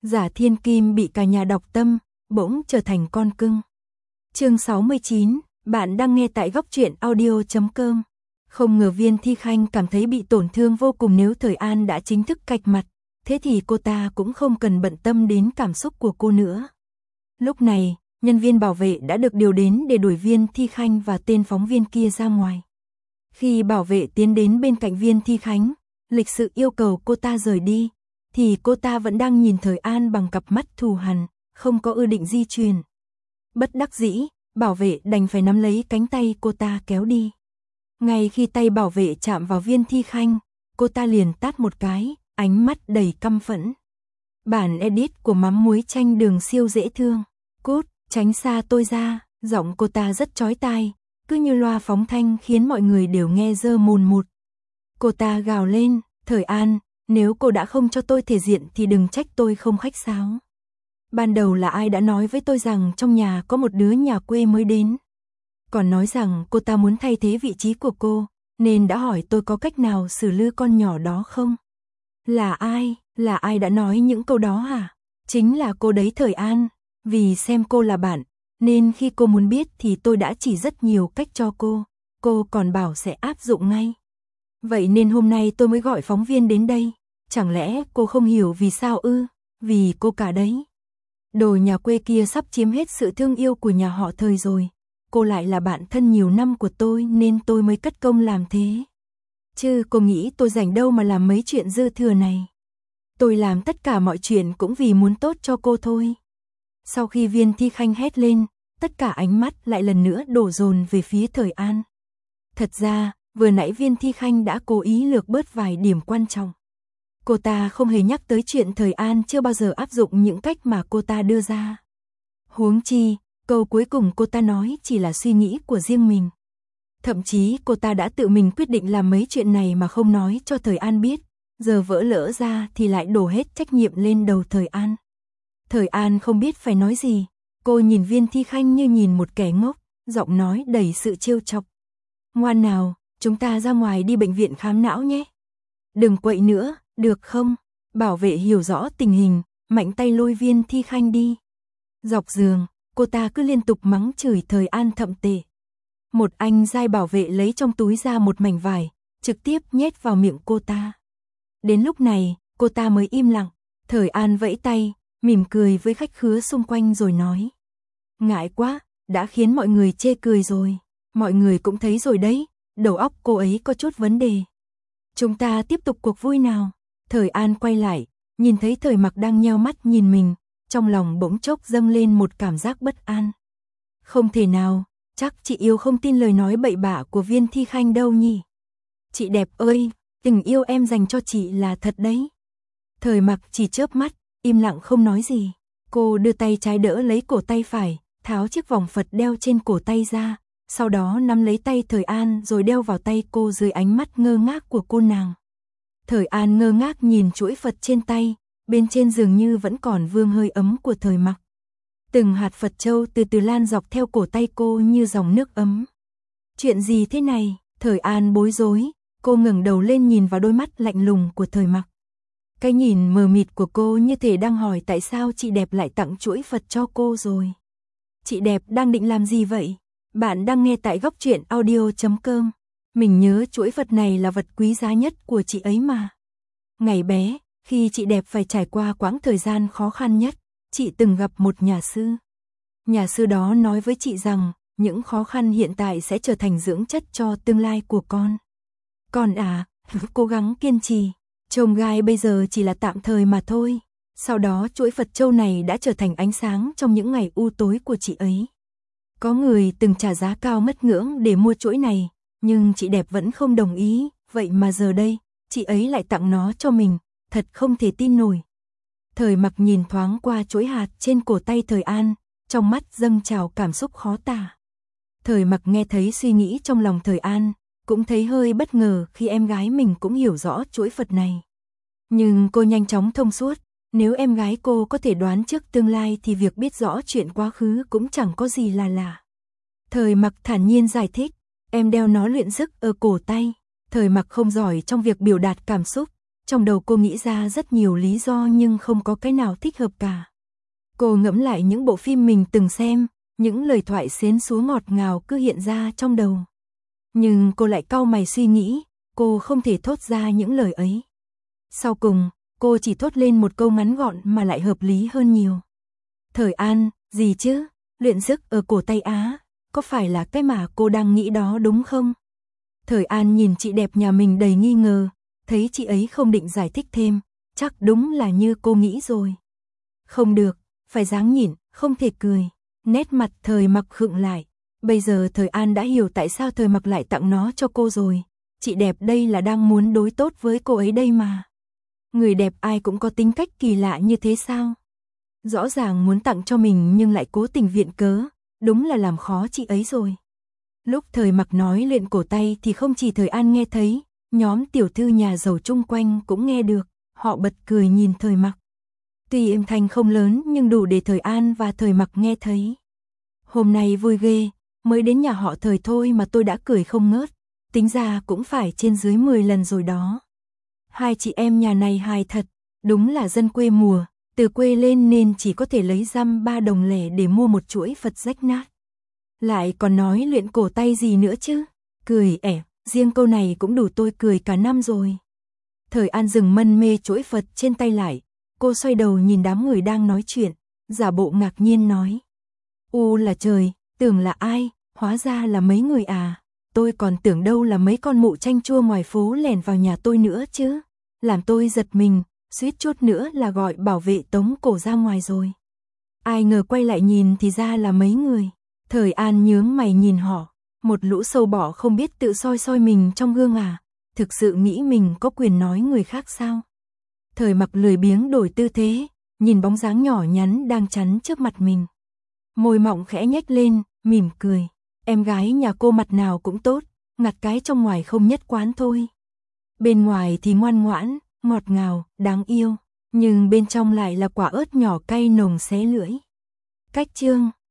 Giả thiên kim bị cả nhà đọc tâm, bỗng trở thành con cưng. Chương 69, bạn đang nghe tại góc truyện audio.com. Không ngờ Viên Thi Khanh cảm thấy bị tổn thương vô cùng nếu Thời An đã chính thức cạch mặt, thế thì cô ta cũng không cần bận tâm đến cảm xúc của cô nữa. Lúc này, nhân viên bảo vệ đã được điều đến để đuổi Viên Thi Khanh và tên phóng viên kia ra ngoài. Khi bảo vệ tiến đến bên cạnh Viên Thi Khanh, lịch sự yêu cầu cô ta rời đi, thì cô ta vẫn đang nhìn Thời An bằng cặp mắt thù hằn, không có ý định di chuyển. Bất đắc dĩ, bảo vệ đành phải nắm lấy cánh tay cô ta kéo đi. Ngay khi tay bảo vệ chạm vào Viên Thi Khanh, cô ta liền tát một cái, ánh mắt đầy căm phẫn. Bản edit của mắm muối chanh đường siêu dễ thương. Cút, tránh xa tôi ra, giọng cô ta rất chói tai, cứ như loa phóng thanh khiến mọi người đều nghe rơ mồn một. Cô ta gào lên, Thời An, nếu cô đã không cho tôi thể diện thì đừng trách tôi không khách sáo. Ban đầu là ai đã nói với tôi rằng trong nhà có một đứa nhà quê mới đến. Còn nói rằng cô ta muốn thay thế vị trí của cô, nên đã hỏi tôi có cách nào xử lý con nhỏ đó không? Là ai đã nói những câu đó hả? Chính là cô đấy Thời An, vì xem cô là bạn, nên khi cô muốn biết thì tôi đã chỉ rất nhiều cách cho cô còn bảo sẽ áp dụng ngay. Vậy nên hôm nay tôi mới gọi phóng viên đến đây, chẳng lẽ cô không hiểu vì sao ư? Vì cô cả đấy. Đồ nhà quê kia sắp chiếm hết sự thương yêu của nhà họ Thời rồi, cô lại là bạn thân nhiều năm của tôi nên tôi mới cất công làm thế. Chứ cô nghĩ tôi rảnh đâu mà làm mấy chuyện dư thừa này. Tôi làm tất cả mọi chuyện cũng vì muốn tốt cho cô thôi. Sau khi Viên Thi Khanh hét lên, tất cả ánh mắt lại lần nữa đổ dồn về phía Thời An. Thật ra, vừa nãy Viên Thi Khanh đã cố ý lược bớt vài điểm quan trọng. Cô ta không hề nhắc tới chuyện Thời An chưa bao giờ áp dụng những cách mà cô ta đưa ra. Huống chi, câu cuối cùng cô ta nói chỉ là suy nghĩ của riêng mình. Thậm chí cô ta đã tự mình quyết định làm mấy chuyện này mà không nói cho Thời An biết, giờ vỡ lỡ ra thì lại đổ hết trách nhiệm lên đầu Thời An. Thời An không biết phải nói gì, cô nhìn Viên Thi Khanh như nhìn một kẻ ngốc, giọng nói đầy sự trêu chọc. Ngoan nào, chúng ta ra ngoài đi bệnh viện khám não nhé. Đừng quậy nữa, được không? Bảo vệ hiểu rõ tình hình, mạnh tay lôi Viên Thi Khanh đi. Dọc giường, cô ta cứ liên tục mắng chửi Thời An thậm tệ. Một anh giai bảo vệ lấy trong túi ra một mảnh vải, trực tiếp nhét vào miệng cô ta. Đến lúc này, cô ta mới im lặng. Thời An vẫy tay, mỉm cười với khách khứa xung quanh rồi nói. Ngại quá, đã khiến mọi người chê cười rồi. Mọi người cũng thấy rồi đấy, đầu óc cô ấy có chút vấn đề. Chúng ta tiếp tục cuộc vui nào. Thời An quay lại, nhìn thấy Thời Mặc đang nheo mắt nhìn mình, trong lòng bỗng chốc dâng lên một cảm giác bất an. Không thể nào, chắc chị yêu không tin lời nói bậy bạ của Viên Thi Khanh đâu nhỉ. Chị đẹp ơi, tình yêu em dành cho chị là thật đấy. Thời Mặc chỉ chớp mắt, im lặng không nói gì. Cô đưa tay trái đỡ lấy cổ tay phải, tháo chiếc vòng Phật đeo trên cổ tay ra, sau đó nắm lấy tay Thời An rồi đeo vào tay cô dưới ánh mắt ngơ ngác của cô nàng. Thời An ngơ ngác nhìn chuỗi Phật trên tay, bên trên dường như vẫn còn vương hơi ấm của Thời Mặc. Từng hạt Phật châu từ từ lan dọc theo cổ tay cô như dòng nước ấm. Chuyện gì thế này? Thời An bối rối, cô ngẩng đầu lên nhìn vào đôi mắt lạnh lùng của Thời Mặc. Cái nhìn mờ mịt của cô như thể đang hỏi tại sao chị đẹp lại tặng chuỗi Phật cho cô rồi. Chị đẹp đang định làm gì vậy? Bạn đang nghe tại góc truyện audio.com. Mình nhớ chuỗi Phật này là vật quý giá nhất của chị ấy mà. Ngày bé, khi chị đẹp phải trải qua quãng thời gian khó khăn nhất, chị từng gặp một nhà sư. Nhà sư đó nói với chị rằng, những khó khăn hiện tại sẽ trở thành dưỡng chất cho tương lai của con. Con à, cố gắng kiên trì. Chông gai bây giờ chỉ là tạm thời mà thôi. Sau đó chuỗi Phật châu này đã trở thành ánh sáng trong những ngày u tối của chị ấy. Có người từng trả giá cao mất ngưỡng để mua chuỗi này, nhưng chị đẹp vẫn không đồng ý, vậy mà giờ đây, chị ấy lại tặng nó cho mình, thật không thể tin nổi. Thời Mặc nhìn thoáng qua chuỗi hạt trên cổ tay Thời An, trong mắt dâng trào cảm xúc khó tả. Thời Mặc nghe thấy suy nghĩ trong lòng Thời An, cũng thấy hơi bất ngờ khi em gái mình cũng hiểu rõ chuỗi Phật này. Nhưng cô nhanh chóng thông suốt, nếu em gái cô có thể đoán trước tương lai thì việc biết rõ chuyện quá khứ cũng chẳng có gì là lạ. Thời Mặc thản nhiên giải thích, em đeo nó luyện sức ở cổ tay. Thời Mặc không giỏi trong việc biểu đạt cảm xúc, Trong đầu cô nghĩ ra rất nhiều lý do nhưng không có cái nào thích hợp cả. Cô ngẫm lại những bộ phim mình từng xem, những lời thoại xến xúa ngọt ngào cứ hiện ra trong đầu. Nhưng cô lại cau mày suy nghĩ, cô không thể thốt ra những lời ấy. Sau cùng, cô chỉ thốt lên một câu ngắn gọn mà lại hợp lý hơn nhiều. Thời An, gì chứ? Luyện sức ở cổ tay Á, có phải là cái mà cô đang nghĩ đó đúng không? Thời An nhìn chị đẹp nhà mình đầy nghi ngờ, thấy chị ấy không định giải thích thêm, chắc đúng là như cô nghĩ rồi. Không được, phải ráng nhịn, không thể cười. Nét mặt Thời Mặc khựng lại. Bây giờ Thời An đã hiểu tại sao Thời Mặc lại tặng nó cho cô rồi. Chị đẹp đây là đang muốn đối tốt với cô ấy đây mà. Người đẹp ai cũng có tính cách kỳ lạ như thế sao? Rõ ràng muốn tặng cho mình nhưng lại cố tình viện cớ, đúng là làm khó chị ấy rồi. Lúc Thời Mặc nói luyện cổ tay thì không chỉ Thời An nghe thấy, nhóm tiểu thư nhà giàu chung quanh cũng nghe được, họ bật cười nhìn Thời Mặc. Tuy âm thanh không lớn nhưng đủ để Thời An và Thời Mặc nghe thấy. Hôm nay vui ghê, mới đến nhà họ Thời thôi mà tôi đã cười không ngớt, tính ra cũng phải trên dưới 10 lần rồi đó. Hai chị em nhà này hài thật, đúng là dân quê mùa, từ quê lên nên chỉ có thể lấy dăm 3 đồng lẻ để mua một chuỗi Phật rách nát. Lại còn nói luyện cổ tay gì nữa chứ, cười ẻ, riêng câu này cũng đủ tôi cười cả năm rồi. Thời An dừng mân mê chuỗi Phật trên tay lại, cô xoay đầu nhìn đám người đang nói chuyện, giả bộ ngạc nhiên nói. U là trời, tưởng là ai, hóa ra là mấy người à, tôi còn tưởng đâu là mấy con mụ chanh chua ngoài phố lẻn vào nhà tôi nữa chứ, làm tôi giật mình, suýt chút nữa là gọi bảo vệ tống cổ ra ngoài rồi. Ai ngờ quay lại nhìn thì ra là mấy người. Thời An nhướng mày nhìn họ, một lũ sâu bọ không biết tự soi soi mình trong gương à, thực sự nghĩ mình có quyền nói người khác sao? Thời Mặc lười biếng đổi tư thế, nhìn bóng dáng nhỏ nhắn đang chắn trước mặt mình. Môi mọng khẽ nhếch lên, mỉm cười, em gái nhà cô mặt nào cũng tốt, ngặt cái trong ngoài không nhất quán thôi. Bên ngoài thì ngoan ngoãn, ngọt ngào, đáng yêu, nhưng bên trong lại là quả ớt nhỏ cay nồng xé lưỡi. Cách chương